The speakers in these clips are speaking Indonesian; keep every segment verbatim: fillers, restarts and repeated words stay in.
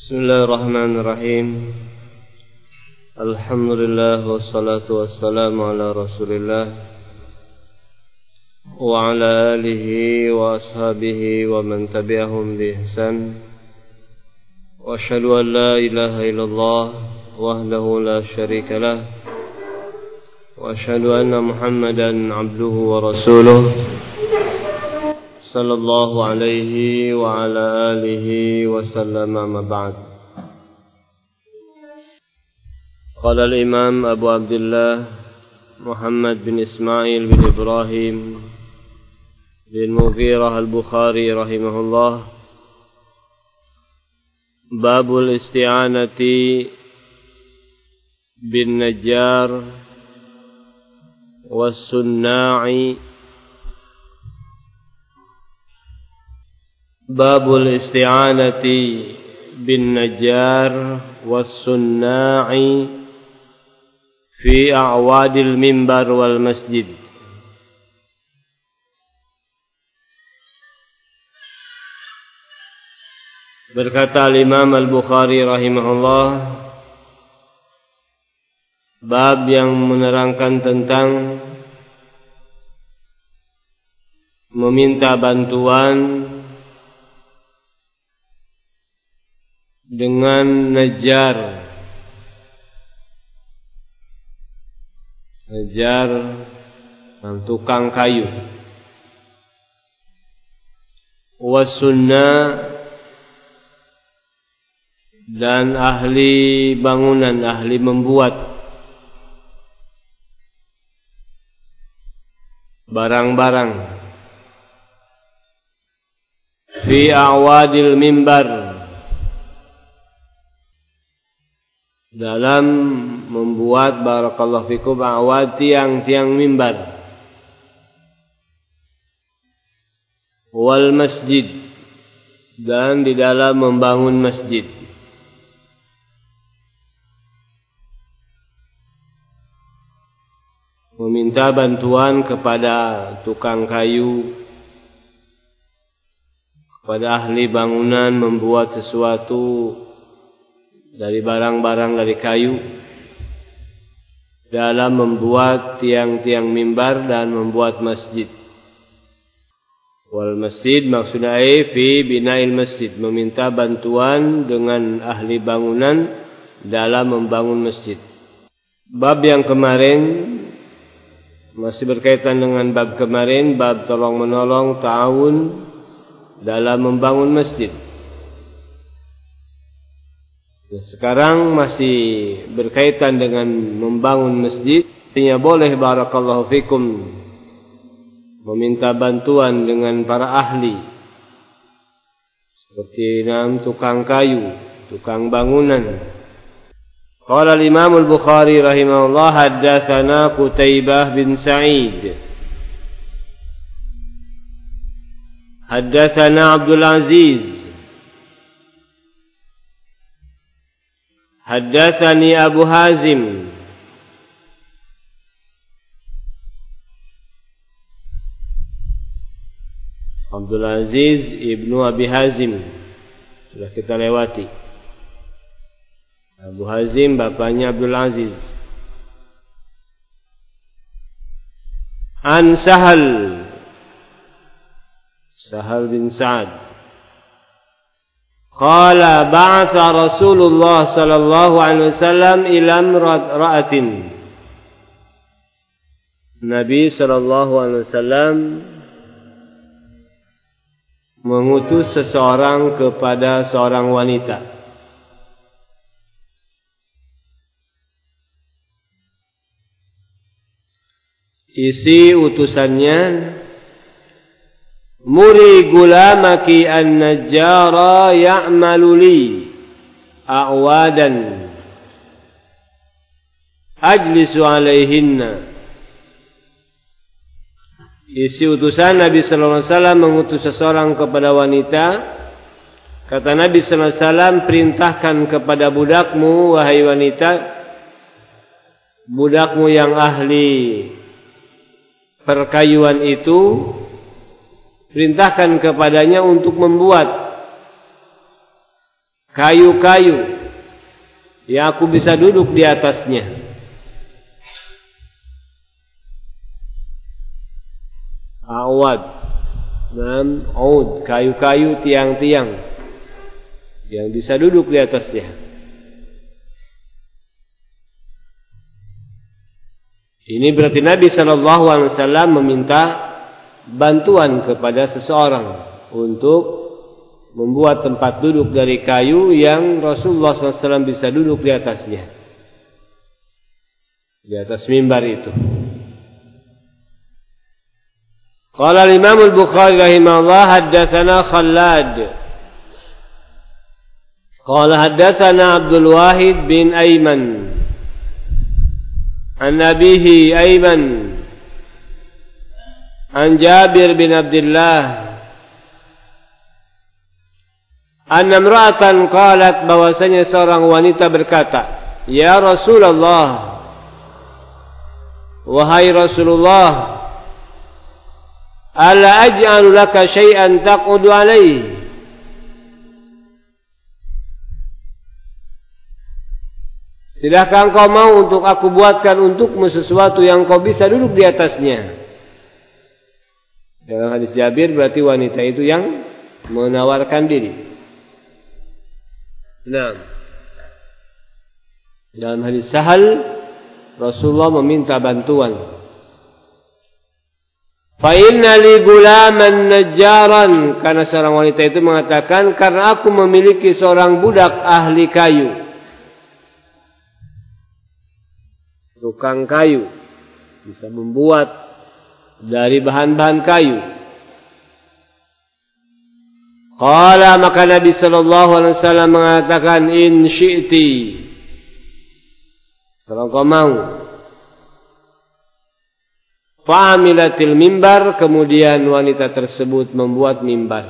Bismillahirrahmanirrahim. Alhamdulillah wassalatu wassalamu ala Rasulillah wa ala alihi wa ashabihi wa man tabi'ahum bi ihsan. Wa asyhadu an la ilaha illallah wahdahu la syarika lah. Wa asyhadu anna Muhammadan abduhu wa rasuluh sallallahu alaihi wa ala alihi wa sallam, amma ba'd. Qala al-imam Abu Abdullah Muhammad bin Ismail bin Ibrahim bin Mughirah al-Bukhari rahimahullah, babul isti'anati bin najjar was sunna'i. Babul isti'anati bin najjar was sunna'i fi a'wadil mimbar wal masjid. Berkata Imam Al-Bukhari rahimahullah, bab yang menerangkan tentang meminta bantuan dengan najjar. Najjar, tukang kayu. Wasunnah, dan ahli bangunan, ahli membuat barang-barang. Fi a'wadil mimbar, dalam membuat barakallahu fikum awad tiang-tiang mimbar, wal masjid, dan di dalam membangun masjid. Meminta bantuan kepada tukang kayu, kepada ahli bangunan membuat sesuatu dari barang-barang dari kayu dalam membuat tiang-tiang mimbar dan membuat masjid. Wal masjid maksudnya fi bina'il masjid, meminta bantuan dengan ahli bangunan dalam membangun masjid. Bab yang kemarin masih berkaitan dengan bab kemarin, bab tolong menolong, ta'awun dalam membangun masjid. Sekarang masih berkaitan dengan membangun masjid. Artinya boleh barakallahu fikum meminta bantuan dengan para ahli, seperti nam tukang kayu, tukang bangunan. Qala al-Imam Al-Bukhari rahimahullah, haddatsana Qutaibah bin Sa'id, haddatsana Abdul Aziz, haddatsani Abu Hazim, Abdul Aziz ibnu Abi Hazim sudah kita lewati. Abu Hazim bapaknya Abdul Aziz. An Sahal, Sahal bin Sa'ad, qala ba'atha Rasulullah sallallahu alaihi wasallam ila imra'atin. Nabi sallallahu alaihi wasallam mengutus seseorang kepada seorang wanita. Isi utusannya, muri gulamaki an-najjara ya'malu li a'wadan ajlisu alaihinna. Isi utusan Nabi sallallahu alaihi wasallam mengutus seseorang kepada wanita. Kata Nabi sallallahu alaihi wasallam, perintahkan kepada budakmu, wahai wanita, budakmu yang ahli perkayuan itu, perintahkan kepadanya untuk membuat kayu-kayu yang aku bisa duduk di atasnya. Awad, dan ud, kayu-kayu, tiang-tiang yang bisa duduk di atasnya. Ini berarti Nabi Shallallahu Alaihi Wasallam meminta bantuan kepada seseorang untuk membuat tempat duduk dari kayu yang Rasulullah shallallahu alaihi wasallam bisa duduk di atasnya, di atas mimbar itu. Qala al-Imam al-Bukhari rahimahullah haddatsana Khallad qala haddatsana Abdul Wahid bin Aiman an abihi Aiman an Jabir bin Abdullah anna imra'atan qalat, bahwasanya seorang wanita berkata, ya Rasulullah, wahai Rasulullah, ala aj'alu laka syai'an taqudu alaihi, tidakkah engkau mau untuk aku buatkan untukmu sesuatu yang kau bisa duduk di atasnya? Dalam hadis Jabir berarti wanita itu yang menawarkan diri. Nah, dalam hadis Sahal, Rasulullah meminta bantuan. Fa inna li gulaman najjaran, karena seorang wanita itu mengatakan, karena aku memiliki seorang budak ahli kayu, tukang kayu, bisa membuat dari bahan-bahan kayu. Qala, maka Nabi sallallahu alaihi wasallam mengatakan, in syi'ti, kalau kau mau. Fa'amilatil mimbar, kemudian wanita tersebut membuat mimbar.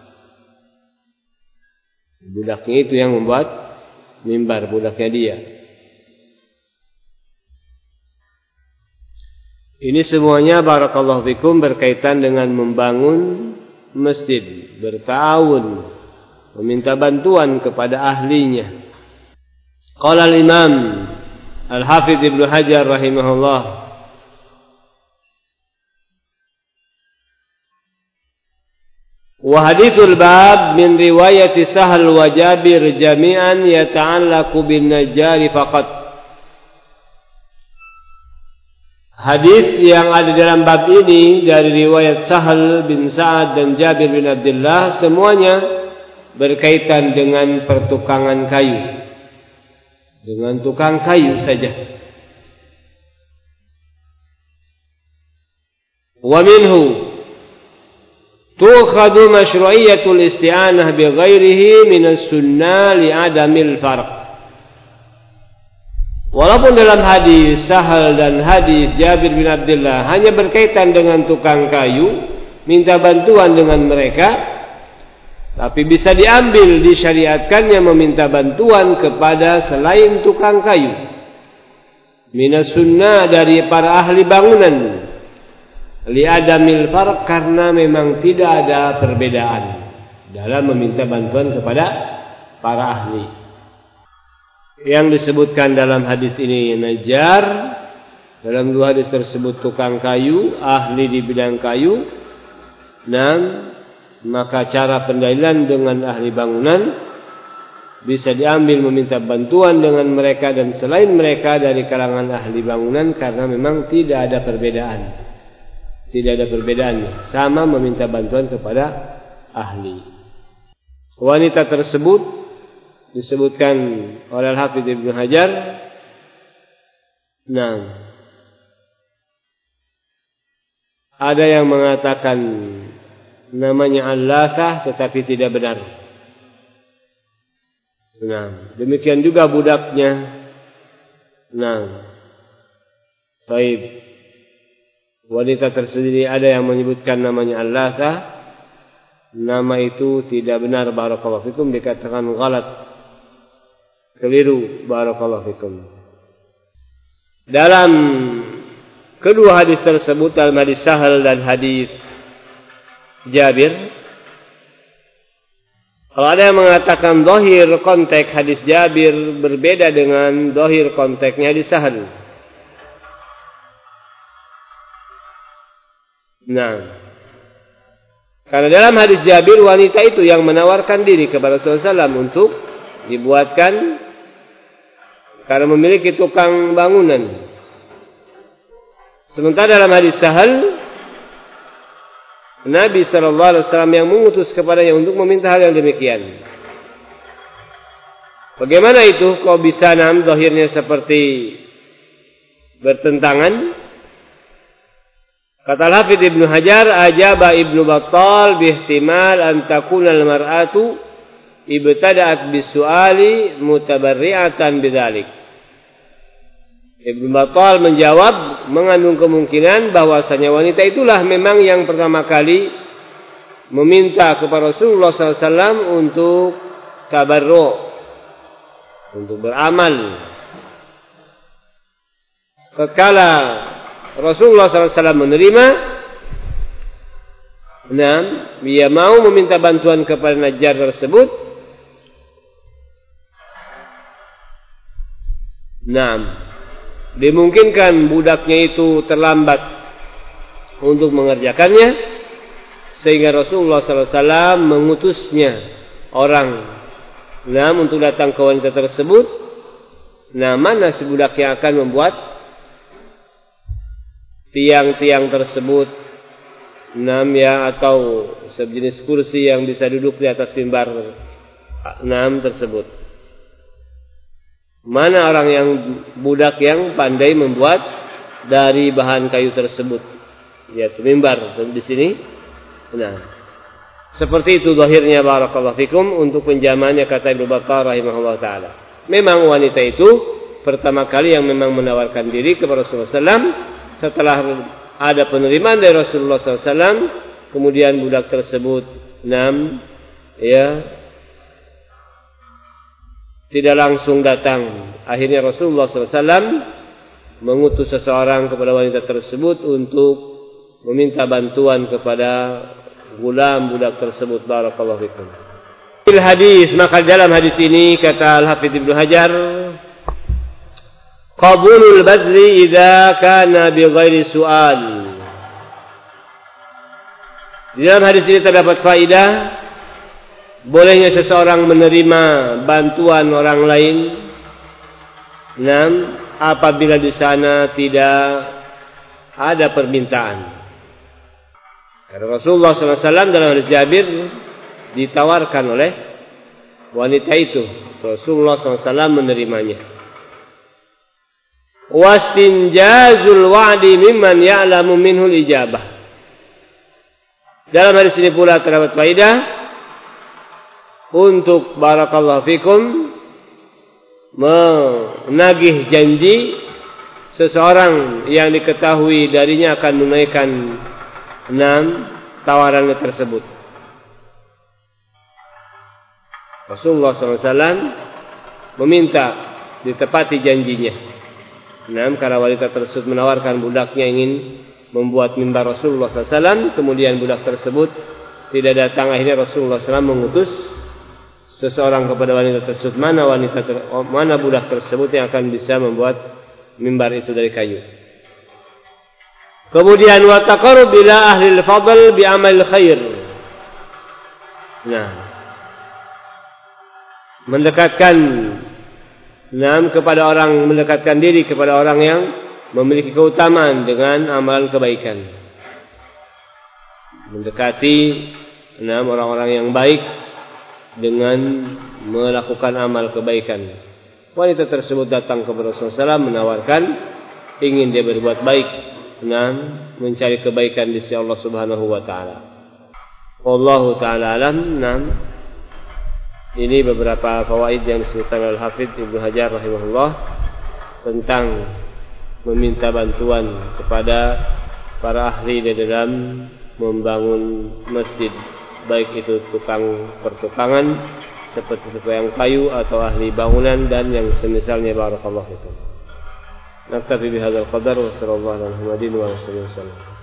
Budaknya itu yang membuat mimbar, budaknya dia. Ini semuanya barakallahu fikum berkaitan dengan membangun masjid, bertawun, meminta bantuan kepada ahlinya. Qala al-Imam Al-Hafidz Ibnu Hajar rahimahullah, wa hadithul bab min riwayati Sahal wa Jabir jami'an yata'allaqu bin najjari faqat. Hadis yang ada dalam bab ini dari riwayat Sahal bin Sa'ad dan Jabir bin Abdullah semuanya berkaitan dengan pertukangan kayu, dengan tukang kayu saja. Wa minhu tukhadu masyru'iyatul isti'anah bi ghairihi min as-sunnah li adamil farq. Walaupun dalam hadis Sahal dan hadis Jabir bin Abdullah hanya berkaitan dengan tukang kayu, minta bantuan dengan mereka, tapi bisa diambil, disyariatkannya meminta bantuan kepada selain tukang kayu. Minas sunnah, dari para ahli bangunan. Li'adamil farq, karena memang tidak ada perbedaan dalam meminta bantuan kepada para ahli. Yang disebutkan dalam hadis ini najjar, dalam dua hadis tersebut tukang kayu, ahli di bidang kayu. Dan maka cara pendalilan dengan ahli bangunan bisa diambil meminta bantuan dengan mereka dan selain mereka dari kalangan ahli bangunan, karena memang tidak ada perbedaan. Tidak ada perbedaannya, sama meminta bantuan kepada ahli. Wanita tersebut disebutkan oleh Al-Hafidz Ibnu Hajar, nah, ada yang mengatakan namanya Al-Lathah tetapi tidak benar. Nah, demikian juga budaknya. Nah, baik. Wanita tersendiri ada yang menyebutkan namanya Al-Lathah. Nama itu tidak benar, barakallahu fikum, dikatakan ghalat, keliru, barakallahu fikum. Dalam kedua hadis tersebut, dalam hadis Sahal dan hadis Jabir, Kalau ada yang mengatakan zahir konteks hadis Jabir berbeda dengan zahir konteksnya hadis Sahal. Nah, karena dalam hadis Jabir wanita itu yang menawarkan diri kepada Rasulullah shallallahu alaihi wasallam untuk dibuatkan karena memiliki tukang bangunan. Sementara dalam hadis Sahal, Nabi shallallahu alaihi wasallam yang mengutus kepadanya untuk meminta hal yang demikian. Bagaimana itu? Kok bisa nam zahirnya seperti bertentangan? Kata Al-Hafidz Ibnu Hajar, ajaba Ibnu Battal bihtimal an takuna al-mar'atu ibtada'at bisu'ali mutabarri'atan bidzalik. Ibnu Battal menjawab mengandung kemungkinan bahwasanya wanita itulah memang yang pertama kali meminta kepada Rasulullah shallallahu alaihi wasallam untuk tabarru', untuk beramal. Tatkala Rasulullah shallallahu alaihi wasallam menerima, nah, dia mau meminta bantuan kepada Najjar tersebut. Nah, dimungkinkan budaknya itu terlambat untuk mengerjakannya, sehingga Rasulullah shallallahu alaihi wasallam mengutusnya orang, nah, untuk datang ke wanita tersebut. Nah, mana si budak yang akan membuat tiang-tiang tersebut, enam ya, atau sejenis kursi yang bisa duduk di atas mimbar enam tersebut. Mana orang yang budak yang pandai membuat dari bahan kayu tersebut, yaitu mimbar di sini. Nah, seperti itu zahirnya barakallahu fikum untuk penjamaannya, kata Ibnu Battal rahimahullah taala. Memang wanita itu pertama kali yang memang menawarkan diri kepada Rasulullah shallallahu alaihi wasallam. Setelah ada penerimaan dari Rasulullah shallallahu alaihi wasallam, kemudian budak tersebut enam ya tidak langsung datang. Akhirnya Rasulullah shallallahu alaihi wasallam mengutus seseorang kepada wanita tersebut untuk meminta bantuan kepada gulam budak tersebut. Barakallahu fikum. Fil hadis, maka dalam hadis ini kata Al-Hafidz Ibnu Hajar, qabulul badli idza kana bighairi su'al. Di dalam hadis ini terdapat faedah bolehnya seseorang menerima bantuan orang lain, enam, apabila di sana tidak ada permintaan. Karena Rasulullah shallallahu alaihi wasallam dalam hadis Jabir ditawarkan oleh wanita itu, Rasulullah shallallahu alaihi wasallam menerimanya. Wastinjazul wa'di mimman ya'lamu minhul ijabah. Dalam hadis ini pula terdapat faedah untuk barakallahu fikum menagih janji seseorang yang diketahui darinya akan menunaikan enam tawarannya tersebut. Rasulullah shallallahu alaihi wasallam meminta ditepati janjinya. Nah, karena wanita tersebut menawarkan budaknya ingin membuat mimbar Rasulullah shallallahu alaihi wasallam, kemudian budak tersebut tidak datang. Akhirnya Rasulullah shallallahu alaihi wasallam mengutus seseorang kepada wanita tersebut, mana wanita ter, mana budak tersebut yang akan bisa membuat mimbar itu dari kayu. Kemudian wa taqarrub ila ahli al-fadl bi amal khair. Nah, mendekatkan Nam kepada orang, mendekatkan diri kepada orang yang memiliki keutamaan dengan amalan kebaikan. Mendekati enam orang-orang yang baik dengan melakukan amal kebaikan. Wanita tersebut datang kepada Rasulullah shallallahu alaihi wasallam menawarkan ingin dia berbuat baik, enam mencari kebaikan di sisi Allah Subhanahu wa taala. Wallahu taala alam. Enam, ini beberapa fawaid yang disebutkan oleh Al-Hafidz Ibnu Hajar rahimahullah tentang meminta bantuan kepada para ahli di dalam membangun masjid, baik itu tukang pertukangan seperti tukang kayu atau ahli bangunan dan yang semisalnya. Barakallahu fikum. Naktafi bihadzal qadar wa sallallahu alaihi wa sallam.